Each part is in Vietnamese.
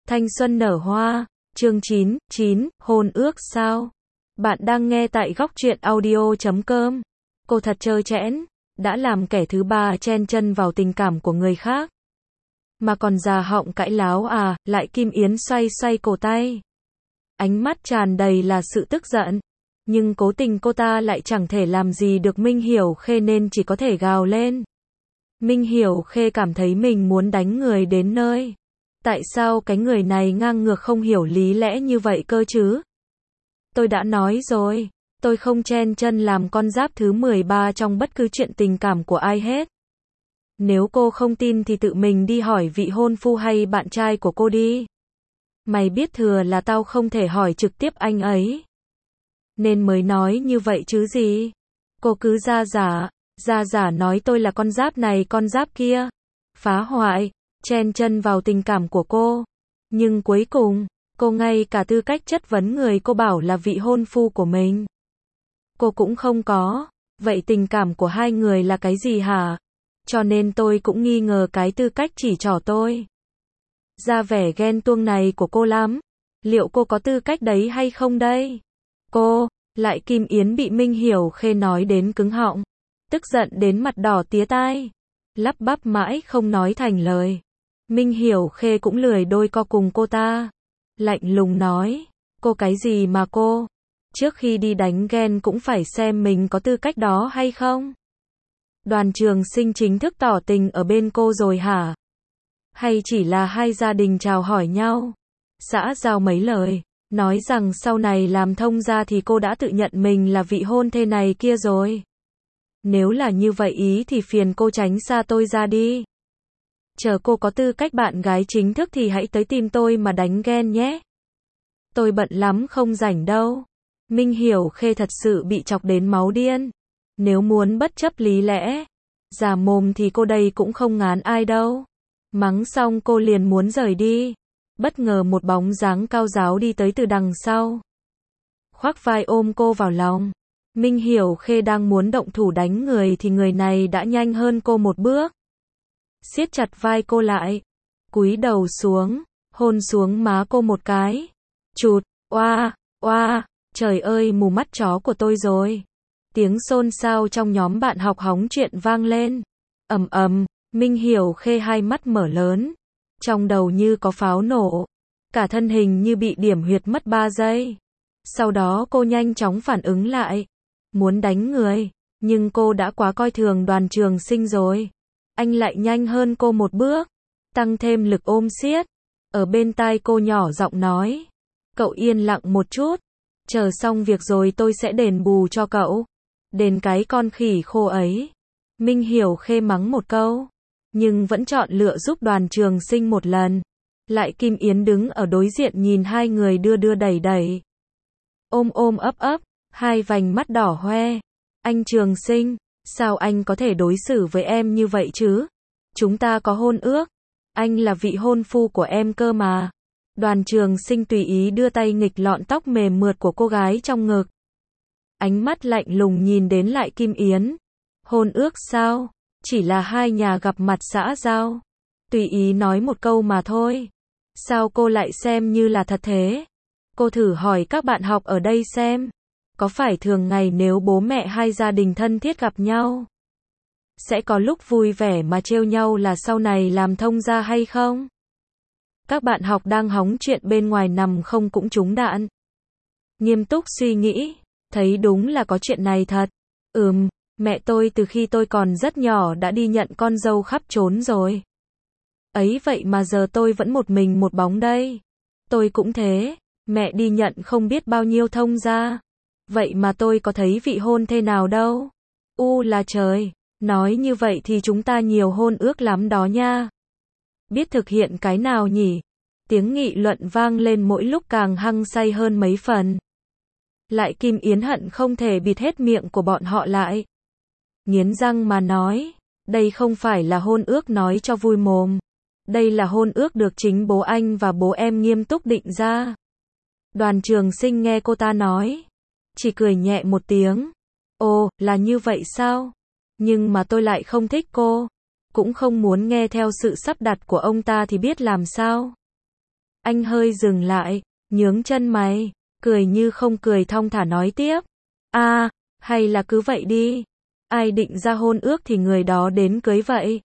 Thanh xuân nở hoa, chương 9, hôn ước sao? Bạn đang nghe tại Góc Truyện Audio.com. Cô thật trơ trẽn, đã làm kẻ thứ ba chen chân vào tình cảm của người khác. Mà còn già họng cãi láo à, lại Kim Yến xoay xoay cổ tay. Ánh mắt tràn đầy là sự tức giận. Nhưng cố tình cô ta lại chẳng thể làm gì được Minh Hiểu Khê nên chỉ có thể gào lên. Minh Hiểu Khê cảm thấy mình muốn đánh người đến nơi. Tại sao cái người này ngang ngược không hiểu lý lẽ như vậy cơ chứ? Tôi đã nói rồi, tôi không chen chân làm con giáp thứ 13 trong bất cứ chuyện tình cảm của ai hết. Nếu cô không tin thì tự mình đi hỏi vị hôn phu hay bạn trai của cô đi. Mày biết thừa là tao không thể hỏi trực tiếp anh ấy. Nên mới nói như vậy chứ gì. Cô cứ ra giả nói tôi là con giáp này con giáp kia. Phá hoại, chen chân vào tình cảm của cô. Nhưng cuối cùng, cô ngay cả tư cách chất vấn người cô bảo là vị hôn phu của mình. Cô cũng không có. Vậy tình cảm của hai người là cái gì hả? Cho nên tôi cũng nghi ngờ cái tư cách chỉ trỏ tôi. Ra vẻ ghen tuông này của cô lắm. Liệu cô có tư cách đấy hay không đây? Cô, lại Kim Yến bị Minh Hiểu Khê nói đến cứng họng. Tức giận đến mặt đỏ tía tai. Lắp bắp mãi không nói thành lời. Minh Hiểu Khê cũng lười đôi co cùng cô ta. Lạnh lùng nói. Cô cái gì mà cô? Trước khi đi đánh ghen cũng phải xem mình có tư cách đó hay không? Đoàn Trường Sinh chính thức tỏ tình ở bên cô rồi hả? Hay chỉ là hai gia đình chào hỏi nhau? Xã giao mấy lời. Nói rằng sau này làm thông gia thì cô đã tự nhận mình là vị hôn thê này kia rồi. Nếu là như vậy ý thì phiền cô tránh xa tôi ra đi. Chờ cô có tư cách bạn gái chính thức thì hãy tới tìm tôi mà đánh ghen nhé. Tôi bận lắm không rảnh đâu. Minh Hiểu Khê thật sự bị chọc đến máu điên. Nếu muốn bất chấp lý lẽ, giả mồm thì cô đây cũng không ngán ai đâu. Mắng xong cô liền muốn rời đi. Bất ngờ một bóng dáng cao ráo đi tới từ đằng sau. Khoác vai ôm cô vào lòng. Minh Hiểu Khê đang muốn động thủ đánh người thì người này đã nhanh hơn cô một bước. Siết chặt vai cô lại. Cúi đầu xuống, hôn xuống má cô một cái. Chụt, oa, trời ơi mù mắt chó của tôi rồi. Tiếng xôn xao trong nhóm bạn học hóng chuyện vang lên. Ầm ầm, Minh Hiểu Khê hai mắt mở lớn. Trong đầu như có pháo nổ. Cả thân hình như bị điểm huyệt mất 3 giây. Sau đó cô nhanh chóng phản ứng lại. Muốn đánh người. Nhưng cô đã quá coi thường Đoàn Trường Sinh rồi. Anh lại nhanh hơn cô một bước. Tăng thêm lực ôm siết. Ở bên tai cô nhỏ giọng nói. Cậu yên lặng một chút. Chờ xong việc rồi tôi sẽ đền bù cho cậu. Đền cái con khỉ khô ấy. Minh Hiểu Khê mắng một câu. Nhưng vẫn chọn lựa giúp Đoàn Trường Sinh một lần. Lại Kim Yến đứng ở đối diện nhìn hai người đưa đưa đẩy đẩy. Ôm ấp, hai vành mắt đỏ hoe. Anh Trường Sinh, sao anh có thể đối xử với em như vậy chứ? Chúng ta có hôn ước. Anh là vị hôn phu của em cơ mà. Đoàn Trường Sinh tùy ý đưa tay nghịch lọn tóc mềm mượt của cô gái trong ngực. Ánh mắt lạnh lùng nhìn đến lại Kim Yến. Hôn ước sao? Chỉ là hai nhà gặp mặt xã giao. Tùy ý nói một câu mà thôi. Sao cô lại xem như là thật thế? Cô thử hỏi các bạn học ở đây xem. Có phải thường ngày nếu bố mẹ hai gia đình thân thiết gặp nhau, sẽ có lúc vui vẻ mà trêu nhau là sau này làm thông gia hay không? Các bạn học đang hóng chuyện bên ngoài nằm không cũng trúng đạn. Nghiêm túc suy nghĩ, thấy đúng là có chuyện này thật. Mẹ tôi từ khi tôi còn rất nhỏ đã đi nhận con dâu khắp trốn rồi. Ấy vậy mà giờ tôi vẫn một mình một bóng đây. Tôi cũng thế, mẹ đi nhận không biết bao nhiêu thông gia. Vậy mà tôi có thấy vị hôn thê nào đâu. Là trời, nói như vậy thì chúng ta nhiều hôn ước lắm đó nha. Biết thực hiện cái nào nhỉ? Tiếng nghị luận vang lên mỗi lúc càng hăng say hơn mấy phần. Lại Kim Yến hận không thể bịt hết miệng của bọn họ lại. Nghiến răng mà nói, đây không phải là hôn ước nói cho vui mồm. Đây là hôn ước được chính bố anh và bố em nghiêm túc định ra. Đoàn Trường Sinh nghe cô ta nói, chỉ cười nhẹ một tiếng. Ồ, là như vậy sao? Nhưng mà tôi lại không thích cô. Cũng không muốn nghe theo sự sắp đặt của ông ta thì biết làm sao. Anh hơi dừng lại, nhướng chân mày, cười như không cười thong thả nói tiếp. Hay là cứ vậy đi. Ai định ra hôn ước thì người đó đến cưới vậy.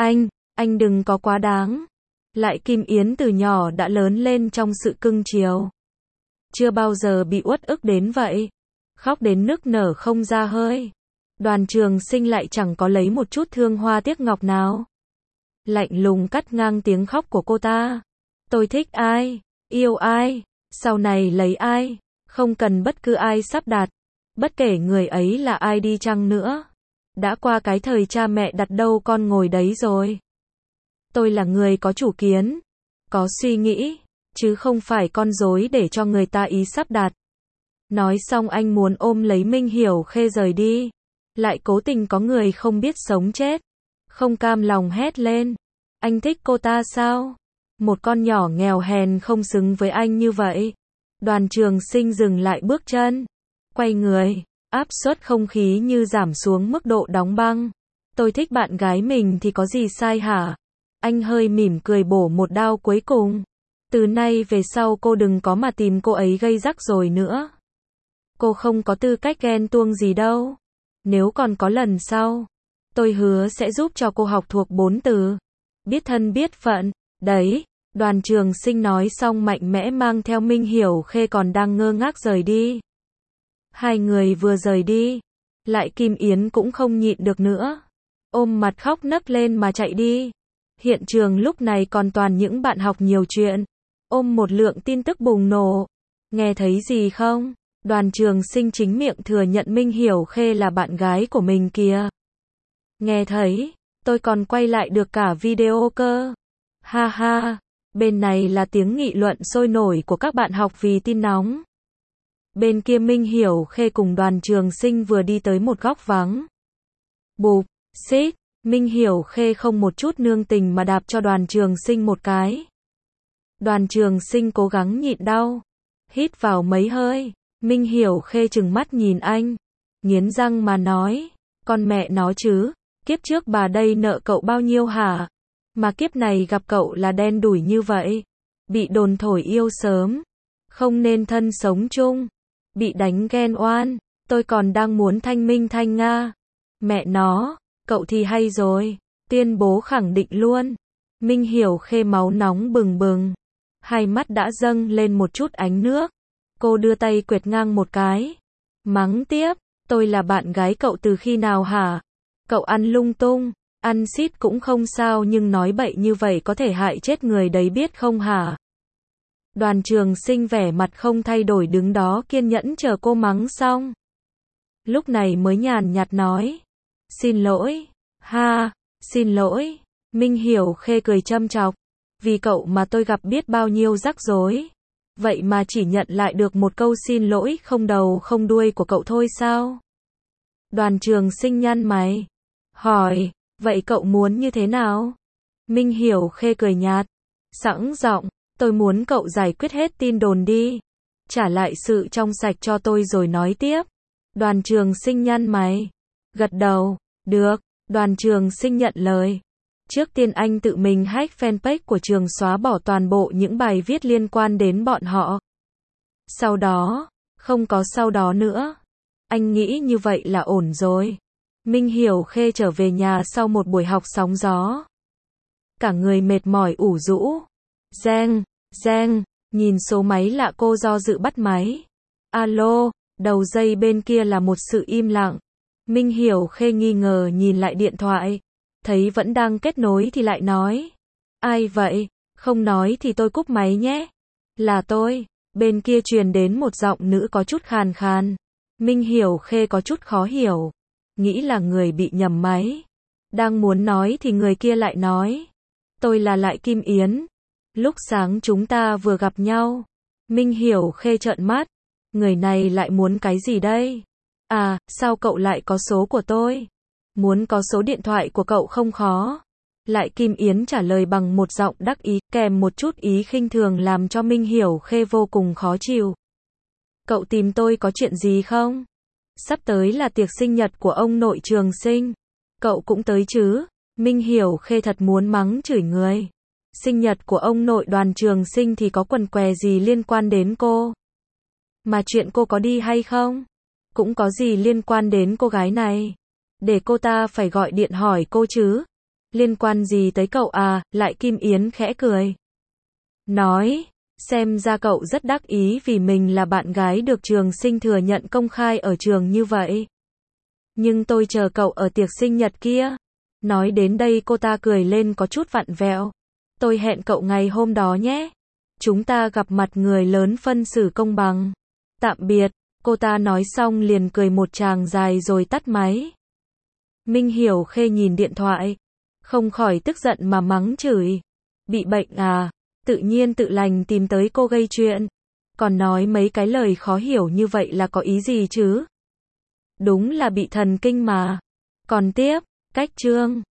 Anh đừng có quá đáng. Lại Kim Yến từ nhỏ đã lớn lên trong sự cưng chiều. Chưa bao giờ bị uất ức đến vậy. Khóc đến nức nở không ra hơi. Đoàn Trường Sinh lại chẳng có lấy một chút thương hoa tiếc ngọc nào. Lạnh lùng cắt ngang tiếng khóc của cô ta. Tôi thích ai, yêu ai, sau này lấy ai, không cần bất cứ ai sắp đặt. Bất kể người ấy là ai đi chăng nữa. Đã qua cái thời cha mẹ đặt đâu con ngồi đấy rồi. Tôi là người có chủ kiến, có suy nghĩ, chứ không phải con rối để cho người ta ý sắp đặt. Nói xong anh muốn ôm lấy Minh Hiểu Khê rời đi. Lại cố tình có người không biết sống chết. Không cam lòng hét lên. Anh thích cô ta sao? Một con nhỏ nghèo hèn không xứng với anh như vậy. Đoàn Trường Sinh dừng lại bước chân. Quay người, áp suất không khí như giảm xuống mức độ đóng băng. Tôi thích bạn gái mình thì có gì sai hả? Anh hơi mỉm cười bổ một đao cuối cùng. Từ nay về sau cô đừng có mà tìm cô ấy gây rắc rối nữa. Cô không có tư cách ghen tuông gì đâu. Nếu còn có lần sau, tôi hứa sẽ giúp cho cô học thuộc 4 từ. Biết thân biết phận. Đấy, Đoàn Trường Sinh nói xong mạnh mẽ mang theo Minh Hiểu Khê còn đang ngơ ngác rời đi. Hai người vừa rời đi, Lại Kim Yến cũng không nhịn được nữa. Ôm mặt khóc nấc lên mà chạy đi. Hiện trường lúc này còn toàn những bạn học nhiều chuyện. Ôm một lượng tin tức bùng nổ. Nghe thấy gì không? Đoàn Trường Sinh chính miệng thừa nhận Minh Hiểu Khê là bạn gái của mình kìa. Nghe thấy, tôi còn quay lại được cả video cơ. Ha ha, bên này là tiếng nghị luận sôi nổi của các bạn học vì tin nóng. Bên kia Minh Hiểu Khê cùng Đoàn Trường Sinh vừa đi tới một góc vắng. Bụp, xít, Minh Hiểu Khê không một chút nương tình mà đạp cho Đoàn Trường Sinh một cái. Đoàn Trường Sinh cố gắng nhịn đau, hít vào mấy hơi. Minh Hiểu Khê trừng mắt nhìn anh, nghiến răng mà nói, con mẹ nó chứ, kiếp trước bà đây nợ cậu bao nhiêu hả? Mà kiếp này gặp cậu là đen đủi như vậy, bị đồn thổi yêu sớm, không nên thân sống chung, bị đánh ghen oan, tôi còn đang muốn thanh minh thanh nga. Mẹ nó, cậu thì hay rồi, tuyên bố khẳng định luôn. Minh Hiểu Khê máu nóng bừng bừng, hai mắt đã dâng lên một chút ánh nước. Cô đưa tay quệt ngang một cái, mắng tiếp, tôi là bạn gái cậu từ khi nào hả? Cậu ăn lung tung, ăn xít cũng không sao nhưng nói bậy như vậy có thể hại chết người đấy biết không hả? Đoàn Trường Sinh vẻ mặt không thay đổi đứng đó kiên nhẫn chờ cô mắng xong. Lúc này mới nhàn nhạt nói, xin lỗi, xin lỗi. Minh Hiểu Khê cười châm chọc, vì cậu mà tôi gặp biết bao nhiêu rắc rối. Vậy mà chỉ nhận lại được một câu xin lỗi không đầu không đuôi của cậu thôi sao? Đoàn Trường Sinh nhăn mày, hỏi, vậy cậu muốn như thế nào? Minh Hiểu Khê cười nhạt, sẵn giọng, tôi muốn cậu giải quyết hết tin đồn đi, trả lại sự trong sạch cho tôi rồi nói tiếp. Đoàn Trường Sinh nhăn mày, gật đầu, được. Đoàn Trường Sinh nhận lời. Trước tiên anh tự mình hack fanpage của trường xóa bỏ toàn bộ những bài viết liên quan đến bọn họ. Sau đó, không có sau đó nữa. Anh nghĩ như vậy là ổn rồi. Minh Hiểu Khê trở về nhà sau một buổi học sóng gió. Cả người mệt mỏi ủ rũ. Reng, nhìn số máy lạ cô do dự bắt máy. Alo, đầu dây bên kia là một sự im lặng. Minh Hiểu Khê nghi ngờ nhìn lại điện thoại. Thấy vẫn đang kết nối thì lại nói. Ai vậy? Không nói thì tôi cúp máy nhé. Là tôi. Bên kia truyền đến một giọng nữ có chút khàn khàn. Minh Hiểu Khê có chút khó hiểu. Nghĩ là người bị nhầm máy. Đang muốn nói thì người kia lại nói. Tôi là Lại Kim Yến. Lúc sáng chúng ta vừa gặp nhau. Minh Hiểu Khê trợn mắt. Người này lại muốn cái gì đây? À, sao cậu lại có số của tôi? Muốn có số điện thoại của cậu không khó. Lại Kim Yến trả lời bằng một giọng đắc ý, kèm một chút ý khinh thường làm cho Minh Hiểu Khê vô cùng khó chịu. Cậu tìm tôi có chuyện gì không? Sắp tới là tiệc sinh nhật của ông nội Trường Sinh. Cậu cũng tới chứ? Minh Hiểu Khê thật muốn mắng chửi người. Sinh nhật của ông nội Đoàn Trường Sinh thì có quần què gì liên quan đến cô? Mà chuyện cô có đi hay không? Cũng có gì liên quan đến cô gái này? Để cô ta phải gọi điện hỏi cô chứ. Liên quan gì tới cậu à? Lại Kim Yến khẽ cười. Nói, xem ra cậu rất đắc ý vì mình là bạn gái được Trường Sinh thừa nhận công khai ở trường như vậy. Nhưng tôi chờ cậu ở tiệc sinh nhật kia. Nói đến đây cô ta cười lên có chút vặn vẹo. Tôi hẹn cậu ngày hôm đó nhé. Chúng ta gặp mặt người lớn phân xử công bằng. Tạm biệt, cô ta nói xong liền cười một tràng dài rồi tắt máy. Minh Hiểu Khê nhìn điện thoại, không khỏi tức giận mà mắng chửi. Bị bệnh à, tự nhiên tự lành tìm tới cô gây chuyện. Còn nói mấy cái lời khó hiểu như vậy là có ý gì chứ? Đúng là bị thần kinh mà. Còn tiếp, cách chương